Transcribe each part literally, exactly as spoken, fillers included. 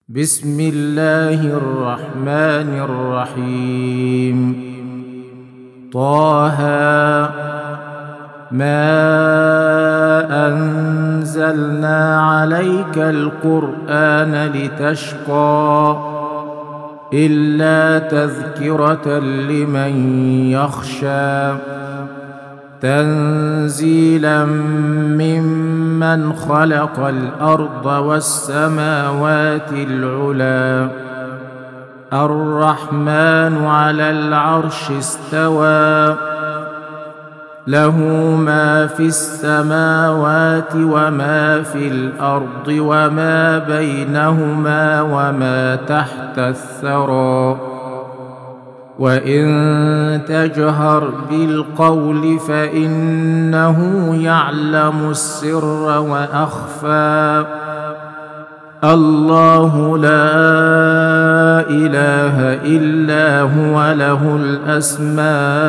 بسم الله الرحمن الرحيم. طه ما أنزلنا عليك القرآن لتشقى إلا تذكرة لمن يخشى تنزيلا ممن خلق الأرض والسماوات العلى الرحمن على العرش استوى له ما في السماوات وما في الأرض وما بينهما وما تحت الثرى وإن تجهر بالقول فإنه يعلم السر وأخفى الله لا إله إلا هو له الأسماء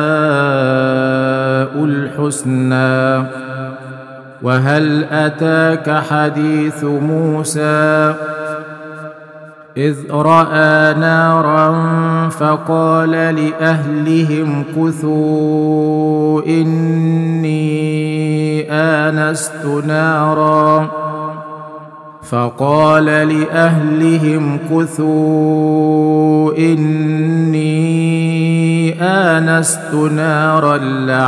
الحسنى. وهل أتاك حديث موسى إذ رأى نارا فقال لأهلهم كثوا إني آنست نارا فقال لأهلهم كثوا إني آنست نارا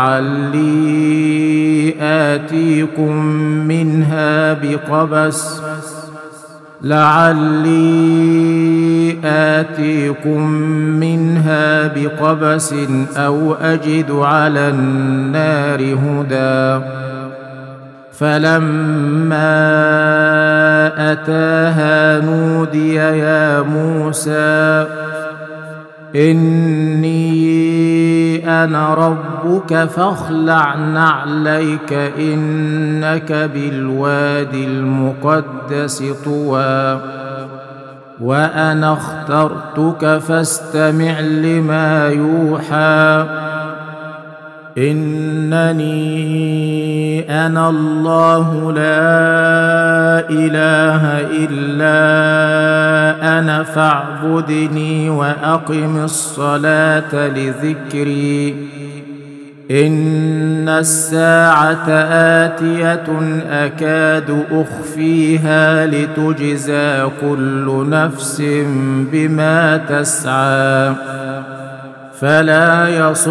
لعلي آتيكم منها بقبس لعلي آتيكم منها بقبس أو أجد على النار هدى فلما أتاها نودي يا موسى إني أنا ربك فاخلع نعليك إنك بالوادي المقدس طوى وأنا اخترتك فاستمع لما يوحى إنني أنا الله لا إله إلا أنا فاعبدني وأقم الصلاة لذكري إن الساعة آتية أكاد أخفيها لتجزى كل نفس بما تسعى فلا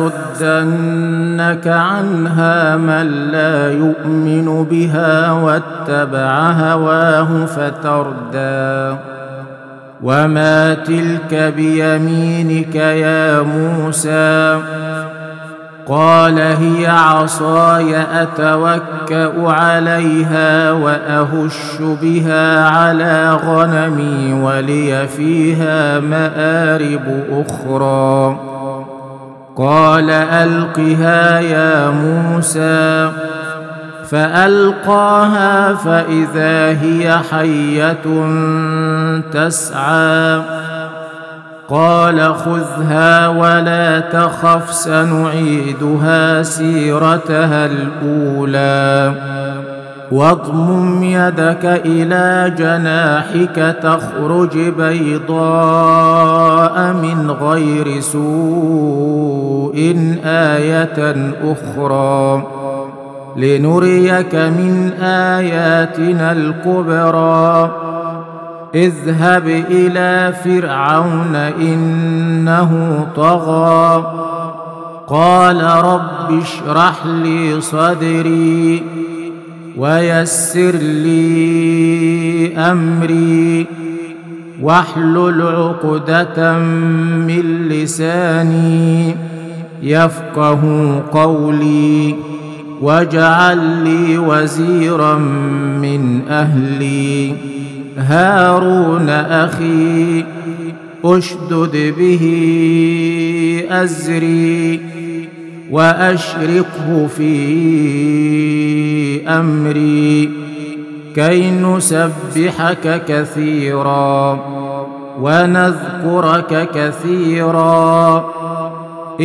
يصدنك عنها من لا يؤمن بها واتبع هواه فتردى وما تلك بيمينك يا موسى قال هي عصاي أتوكأ عليها وأهش بها على غنمي ولي فيها مآرب أخرى قال ألقها يا موسى فألقاها فإذا هي حية تسعى قال خذها ولا تخف سنعيدها سيرتها الأولى واضمم يدك إلى جناحك تخرج بيضاء من غير سوء آية أخرى لنريك من آياتنا الكبرى اذهب إلى فرعون إنه طغى قال رب اشرح لي صدري ويسر لي أمري واحلل عقدة من لساني يفقه قولي واجعل لي وزيرا من أهلي هارون أخي أشدد به أزري وأشركه في أمري كي نسبحك كثيرا ونذكرك كثيرا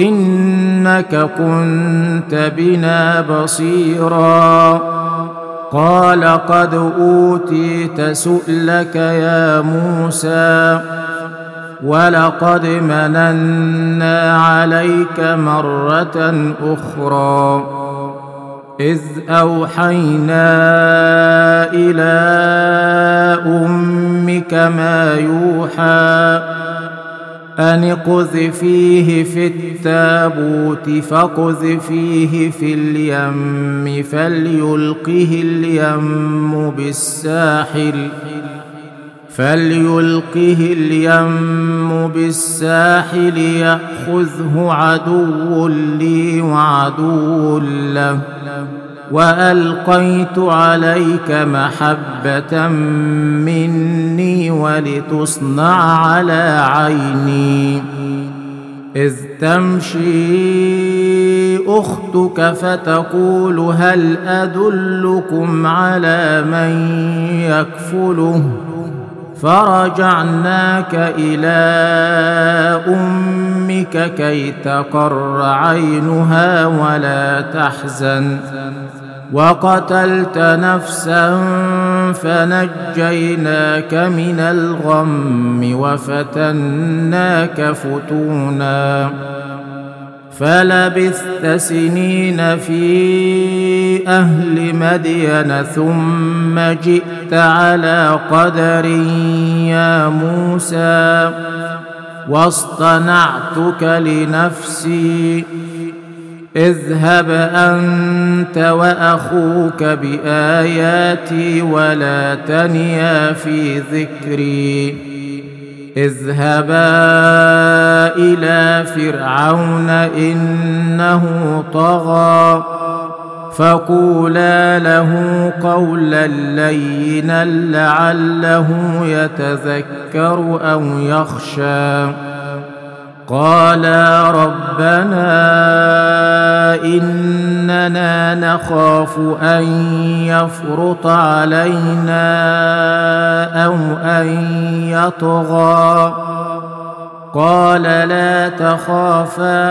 إنك كنت بنا بصيرا قال قد أوتيت سؤلك يا موسى ولقد مننا عليك مرة أخرى إذ أوحينا إلى أمك ما يوحى أن اقذفيه في التابوت فاقذفيه في اليم فليلقه اليم بالساحل فليلقه اليم بالساحل يأخذه عدو لي وعدو له وألقيت عليك محبة مني ولتصنع على عيني إذ تمشي أختك فتقول هل أدلكم على من يكفله فرجعناك إلى أمك كي تقر عينها ولا تحزن وقتلت نفسا فنجيناك من الغم وفتناك فتونا فلبثت سنين في أهل مدين ثم جئت على قدر يا موسى واصطنعتك لنفسي اذهب أنت وأخوك بآياتي ولا تنيا في ذكري اذهبا إلى فرعون إنه طغى فقولا له قولا لينا لعله يتذكر أو يخشى قالا ربنا إننا نخاف أن يفرط علينا أو أن يطغى قال لا تخافا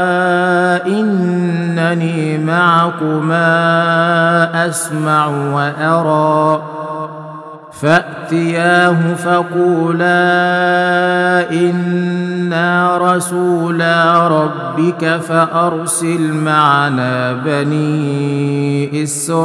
إنني معكما أسمع وأرى فأتياه فقولا إنا رسولا ربك فأرسل معنا بني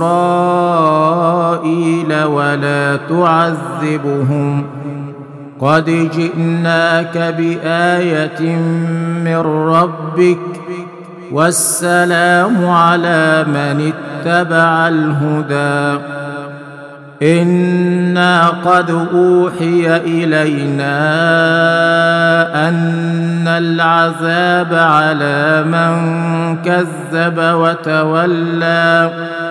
إسرائيل ولا تعذبهم قد جئناك بآية من ربك والسلام على من اتبع الهدى إنا قد أوحي إلينا أن العذاب على من كذب وتولى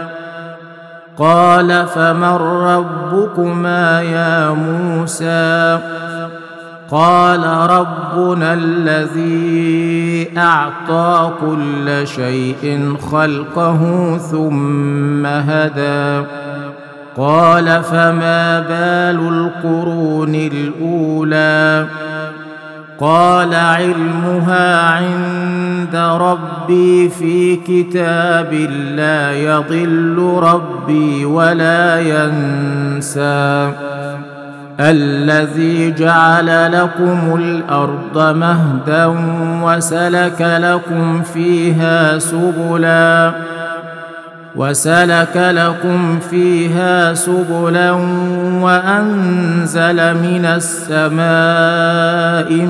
قال فمن ربكما يا موسى قال ربنا الذي أعطى كل شيء خلقه ثم هدى قال فما بال القرون الأولى قال علمها عند ربي في كتاب لا يضل ربي ولا ينسى الذي جعل لكم الأرض مهدا وسلك لكم فيها سبلا وسلك لكم فيها سبلا وأنزل من السماء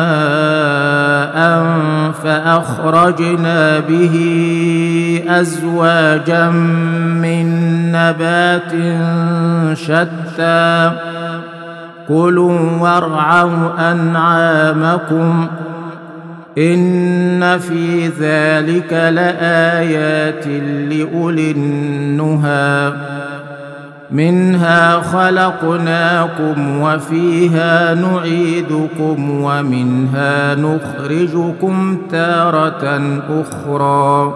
ماء فأخرجنا به أزواجا من نبات شتى كلوا وارعوا أنعامكم إن في ذلك لآيات لأولي النهى منها خلقناكم وفيها نعيدكم ومنها نخرجكم تارة أخرى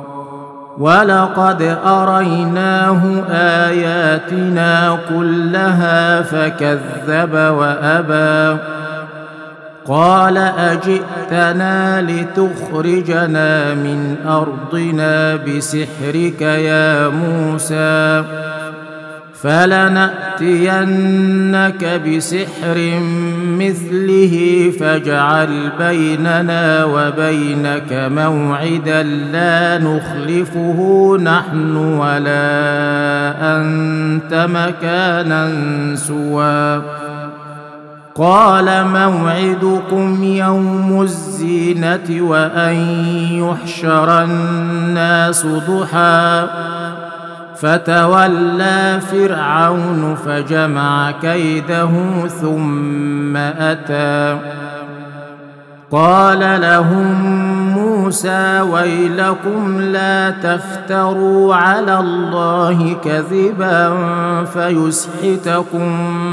ولقد أريناه آياتنا كلها فكذب وأبى قال أجئتنا لتخرجنا من أرضنا بسحرك يا موسى فلنأتينك بسحر مثله فاجعل بيننا وبينك موعدا لا نخلفه نحن ولا أنت مكانا سوى. قال موعدكم يوم الزينة وأن يحشر الناس ضحى فتولى فرعون فجمع كيده ثم أتى. قال لهم موسى ويلكم لا تفتروا على الله كذبا فيسحتكم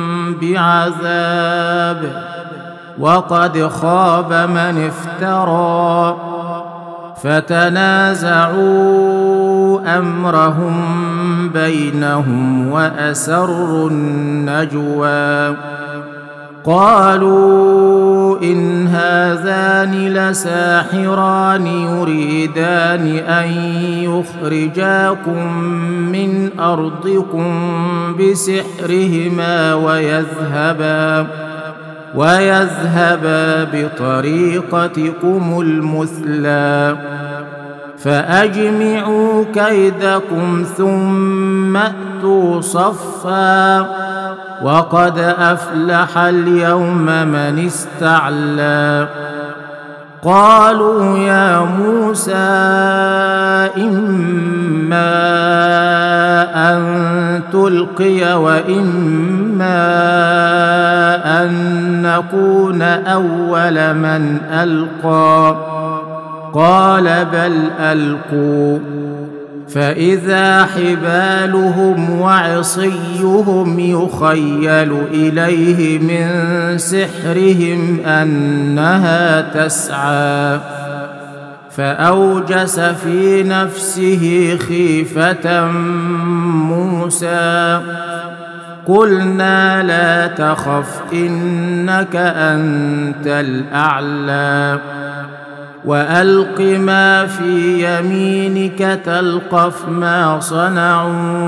بعذاب وقد خاب من افترى. فتنازعوا أمرهم بينهم وأسروا النجوى. قالوا إن هذان لساحران يريدان أن يخرجاكم من أرضكم بسحرهما ويذهبا ويذهبا بطريقتكم المثلى فأجمعوا كيدكم ثم أتوا صفا وقد أفلح اليوم من استعلى. قالوا يا موسى إما أن تلقي وإما أن نكون أول من ألقى. قال بل ألقوا فإذا حبالهم وعصيهم يخيل إليه من سحرهم أنها تسعى. فأوجس في نفسه خيفة موسى. قلنا لا تخف إنك أنت الأعلى وألق ما في يمينك تلقف ما صنعوا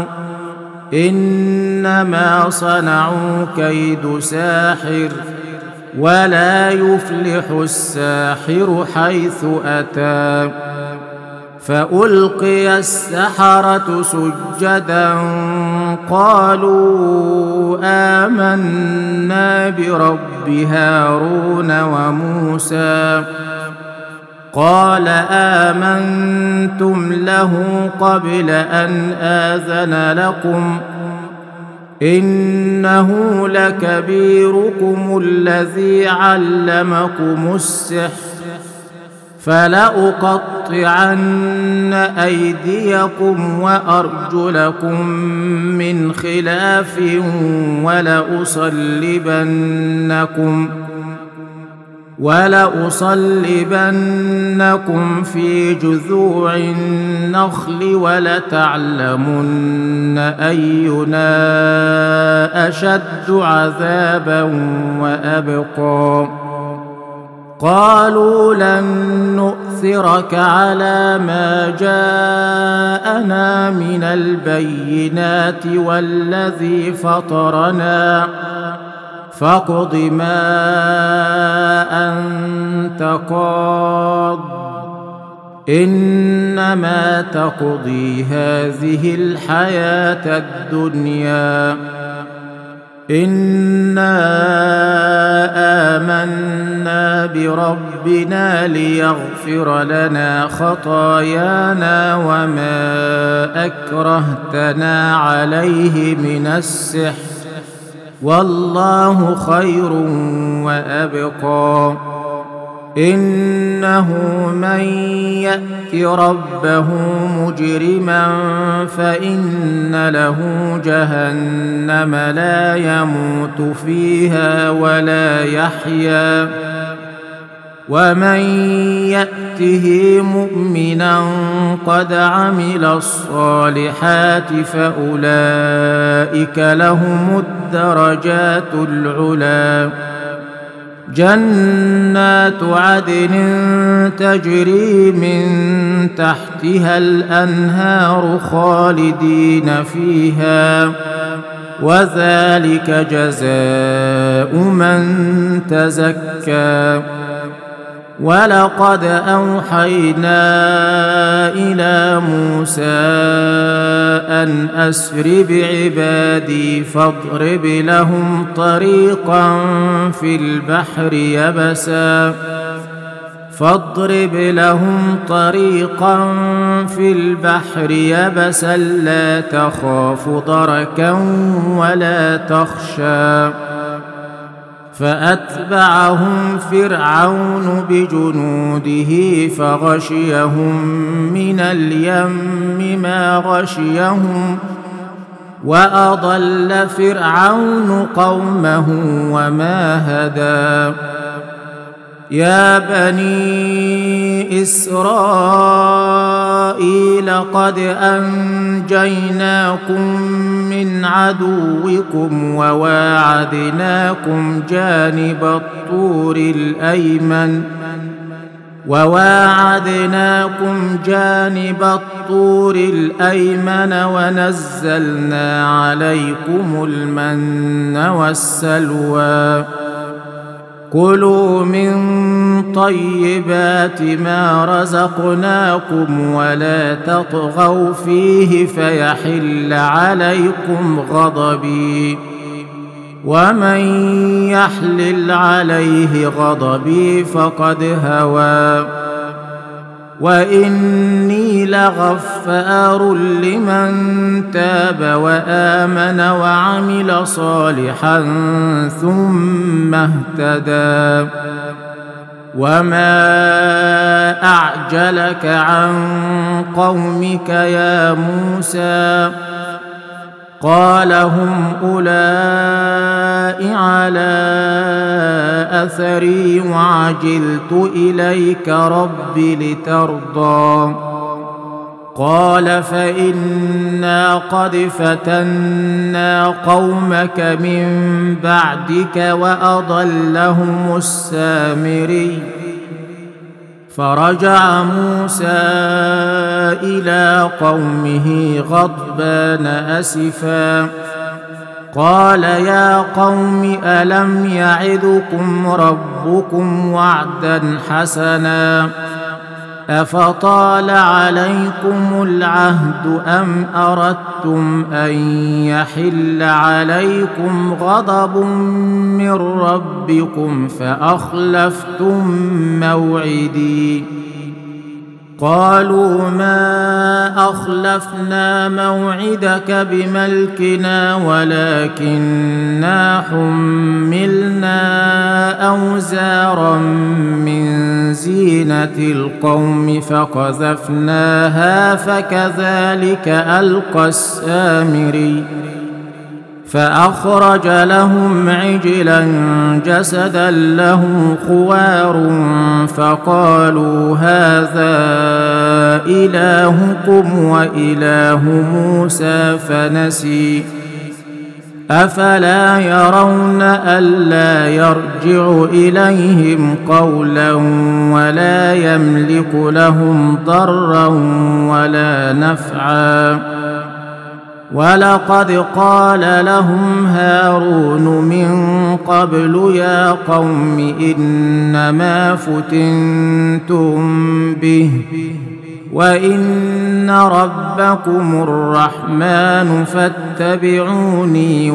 إنما صنعوا كيد ساحر ولا يفلح الساحر حيث أتى. فألقي السحرة سجدا قالوا آمنا برب هارون وموسى. قال آمنتم له قبل أن آذن لكم إنه لكبيركم الذي علمكم السحر فلأقطعن أيديكم وأرجلكم من خلاف ولأصلبنكم ولأصلبنكم في جذوع النخل ولتعلمن أينا أشد عذابا وأبقى. قالوا لن نؤثرك على ما جاءنا من البينات والذي فطرنا فاقض ما أنت قاض إنما تقضي هذه الحياة الدنيا. إنا آمنا بربنا ليغفر لنا خطايانا وما أكرهتنا عليه من السحر والله خير وأبقى. إنه من يأت ربه مجرما فإن له جهنم لا يموت فيها ولا يحيا ومن يأته مؤمنا قد عمل الصالحات فأولئك لهم الدرجات العلى. جنات عدن تجري من تحتها الأنهار خالدين فيها وذلك جزاء من تزكى. ولقد أوحينا إلى موسى أن أسر بعبادي فاضرب لهم طريقا في البحر يبسا فاضرب لهم طريقا في البحر يبسا لا تخاف دركا ولا تخشى. فأتبعهم فرعون بجنوده فغشيهم من اليم ما غشيهم وأضل فرعون قومه وما هدى. يا بني إسرائيل قد أنجيناكم من عدوكم وواعدناكم جانب الطور الأيمن وواعدناكم جانب الطور الأيمن ونزلنا عليكم المن والسلوى. كلوا من طيبات ما رزقناكم ولا تطغوا فيه فيحل عليكم غضبي ومن يحلل عليه غضبي فقد هوى. وإني لغفار لمن تاب وآمن وعمل صالحا ثم اهتدى. وما أعجلك عن قومك يا موسى قال هم أولئك على أثري وعجلت إليك رب لترضى. قال فإنا قد فتنا قومك من بعدك وأضلهم السامري. فرجع موسى إلى قومه غضبان أسفا قال يا قوم ألم يعدكم ربكم وعدا حسنا أفطال عليكم العهد أم أردتم أن يحل عليكم غضب من ربكم فأخلفتم موعدي. قالوا ما أخلفنا موعدك بملكنا ولكننا حملنا أوزارا من زينة القوم فقذفناها فكذلك ألقى السامري. فأخرج لهم عجلا جسدا له خوار فقالوا هذا إلهكم وإله موسى فنسي. أفلا يرون ألا يرجع إليهم قولا ولا يملك لهم ضرا ولا نفعا. ولقد قال لهم هارون من قبل يا قوم إنما فتنتم به وإن ربكم الرحمن فاتبعوني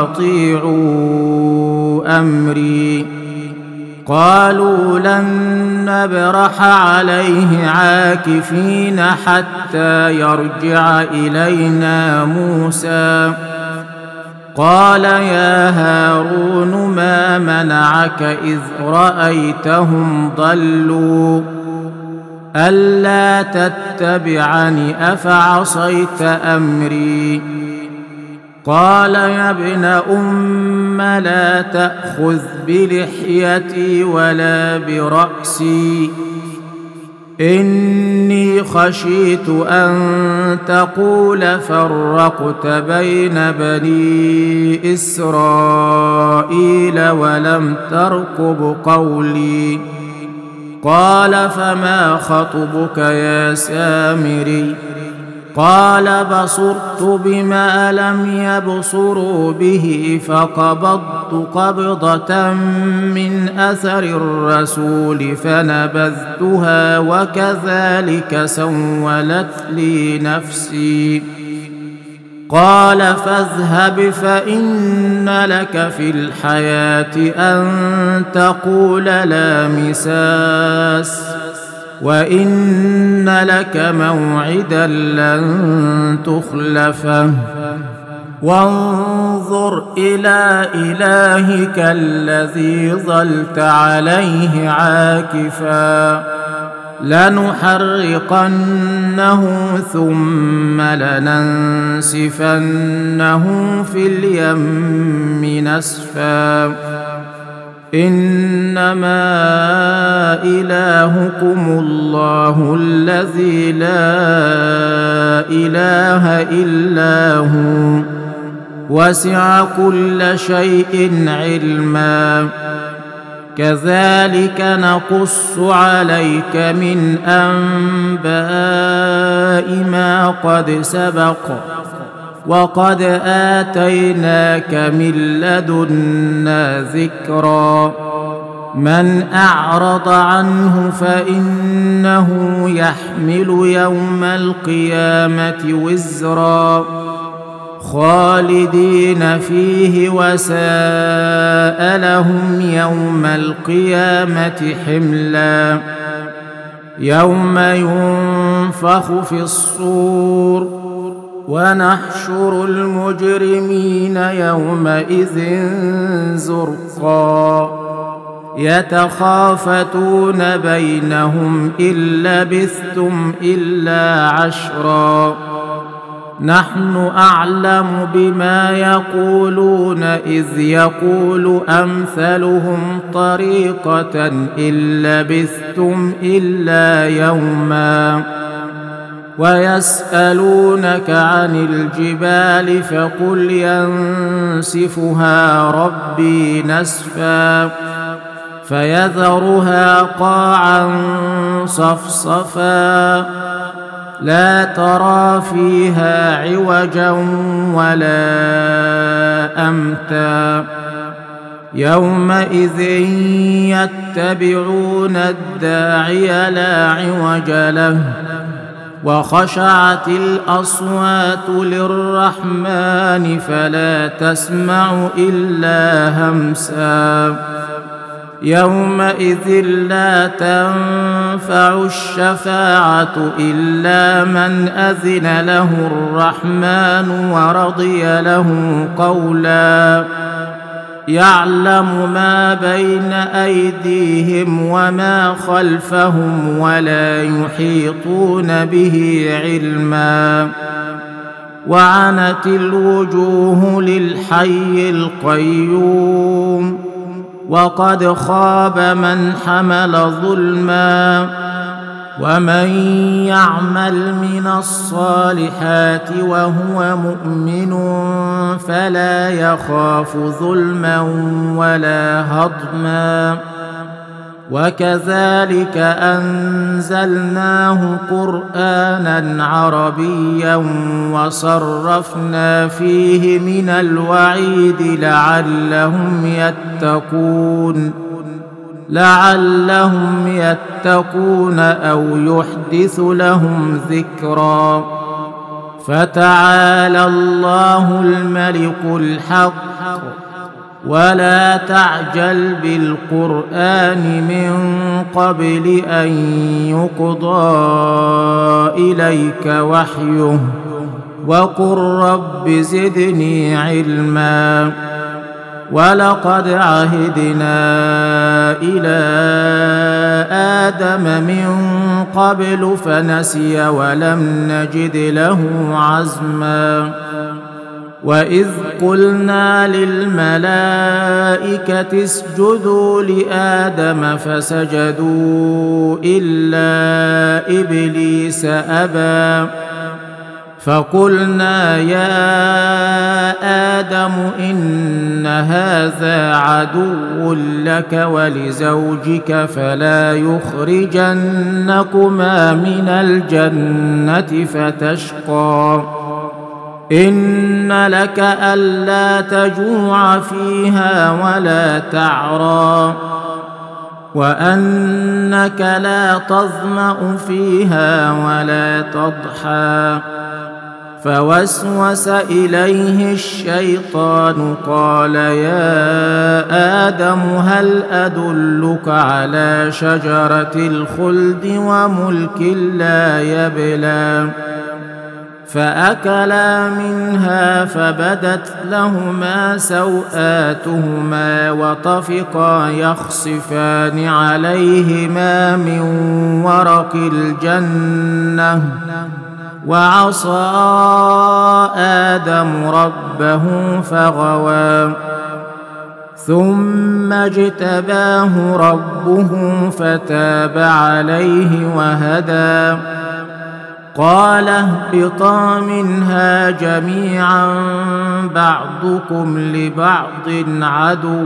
وأطيعوا أمري. قالوا لن نبرح عليه عاكفين حتى يرجع إلينا موسى. قال يا هارون ما منعك إذ رأيتهم ضلوا ألا تتبعني أفعصيت أمري. قال يا ابن أم لا تأخذ بلحيتي ولا برأسي إني خشيت أن تقول فرقت بين بني إسرائيل ولم ترقب قولي. قال فما خطبك يا سامري قال بصرت بما لم يبصروا به فقبضت قبضة من أثر الرسول فنبذتها وكذلك سولت لي نفسي. قال فاذهب فإن لك في الحياة أن تقول لا مساس وإن لك موعدا لن تخلفه وانظر إلى إلهك الذي ظلت عليه عاكفا لنحرقنه ثم لننسفنه في اليم نسفا إنما إلهكم الله الذي لا إله إلا هو وسع كل شيء علما كذلك نقص عليك من أنباء ما قد سبق وقد آتيناك من لدنا ذكرا من أعرض عنه فإنه يحمل يوم القيامة وزرا خالدين فيه وساء لهم يوم القيامة حملا يوم ينفخ في الصور ونحشر المجرمين يومئذ زرقا يتخافتون بينهم إن لبثتم إلا عشرا نحن أعلم بما يقولون إذ يقول أمثلهم طريقة إن لبثتم إلا يوما ويسألونك عن الجبال فقل ينسفها ربي نسفا فيذرها قاعا صفصفا لا ترى فيها عوجا ولا أمتا يومئذ يتبعون الداعي لا عوج له وخشعت الأصوات للرحمن فلا تسمع إلا همسا يومئذ لا تنفع الشفاعة إلا من أذن له الرحمن ورضي له قولا يعلم ما بين أيديهم وما خلفهم ولا يحيطون به علما وعنت الوجوه للحي القيوم وقد خاب من حمل ظلما ومن يعمل من الصالحات وهو مؤمن فلا يخاف ظلما ولا هضما وكذلك أنزلناه قرآنا عربيا وصرفنا فيه من الوعيد لعلهم يتقون لعلهم يتقون أو يحدث لهم ذكرا فتعالى الله الملك الحق ولا تعجل بالقرآن من قبل أن يقضى إليك وحيه وقل رب زدني علما ولقد عهدنا إلى آدم من قبل فنسي ولم نجد له عزما وإذ قلنا للملائكة اسجدوا لآدم فسجدوا إلا إبليس أبى فقلنا يا آدم إن هذا عدو لك ولزوجك فلا يخرجنكما من الجنة فتشقى إن لك ألا تجوع فيها ولا تعرى وأنك لا تظمأ فيها ولا تضحى فوسوس إليه الشيطان قال يا آدم هل أدلك على شجرة الخلد وملك لا يبلى فأكلا منها فبدت لهما سوآتهما وطفقا يخصفان عليهما من ورق الجنة وعصى آدم ربه فغوى ثم اجتباه ربه فتاب عليه وهدى قال اهبطا منها جميعا بعضكم لبعض عدو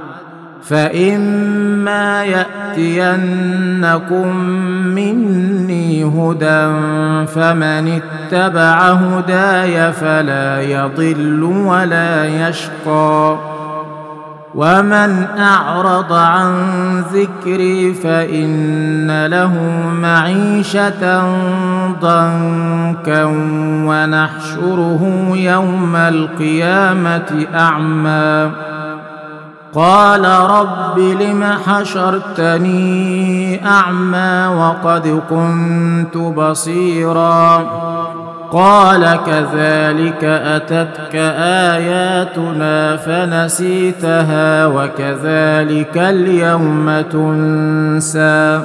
فإما يأتينكم مني هدى فمن اتبع هداي فلا يضل ولا يشقى ومن أعرض عن ذكري فإن له معيشة ضنكا ونحشره يوم القيامة أعمى قال رب لم حشرتني أعمى وقد كنت بصيرا قال كذلك أتتك آياتنا فنسيتها وكذلك اليوم تنسى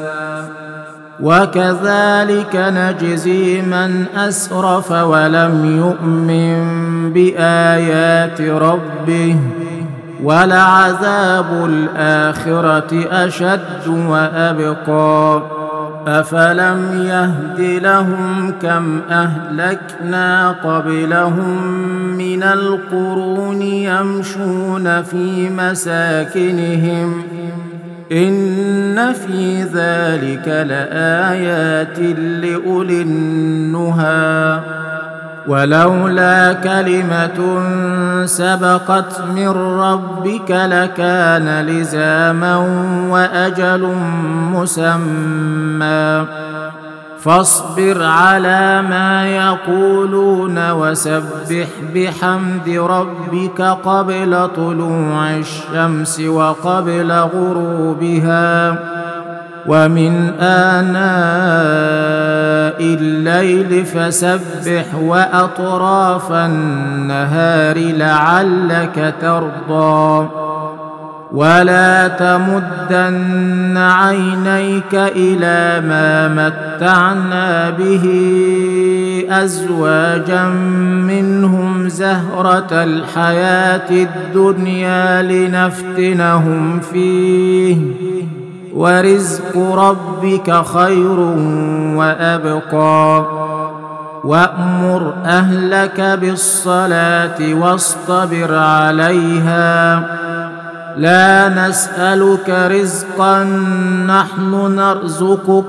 وكذلك نجزي من أسرف ولم يؤمن بآيات ربه ولعذاب الآخرة أشد وأبقى أفلم يهد لهم كم أهلكنا قبلهم من القرون يمشون في مساكنهم إن في ذلك لآيات لأولي النهى ولولا كلمة سبقت من ربك لكان لزاما وأجل مسمى فاصبر على ما يقولون وسبح بحمد ربك قبل طلوع الشمس وقبل غروبها ومن آناء الليل فسبح وأطراف النهار لعلك ترضى ولا تمدن عينيك إلى ما متعنا به أزواجا منهم زهرة الحياة الدنيا لنفتنهم فيه ورزق ربك خير وأبقى وأمر أهلك بالصلاة واصطبر عليها لا نسألك رزقا نحن نرزقك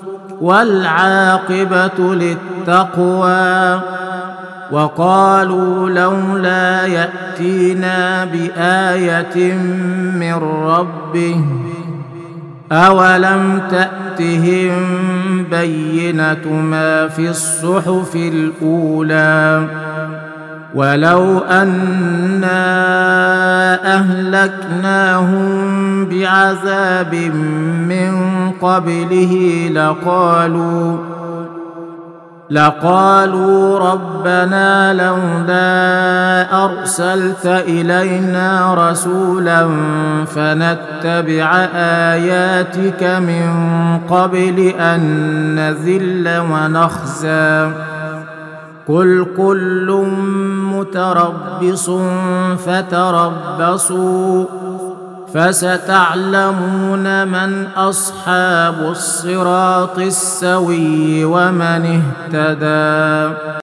والعاقبة للتقوى وقالوا لولا يأتينا بآية من ربه أولم تأتهم بينة ما في الصحف الأولى ولو أنا أهلكناهم بعذاب من قبله لقالوا لقالوا ربنا لولا أرسلت إلينا رسولا فنتبع آياتك من قبل أن نذل ونخزى قل كل متربص فتربصوا فستعلمون من أصحاب الصراط السوي ومن اهتدى.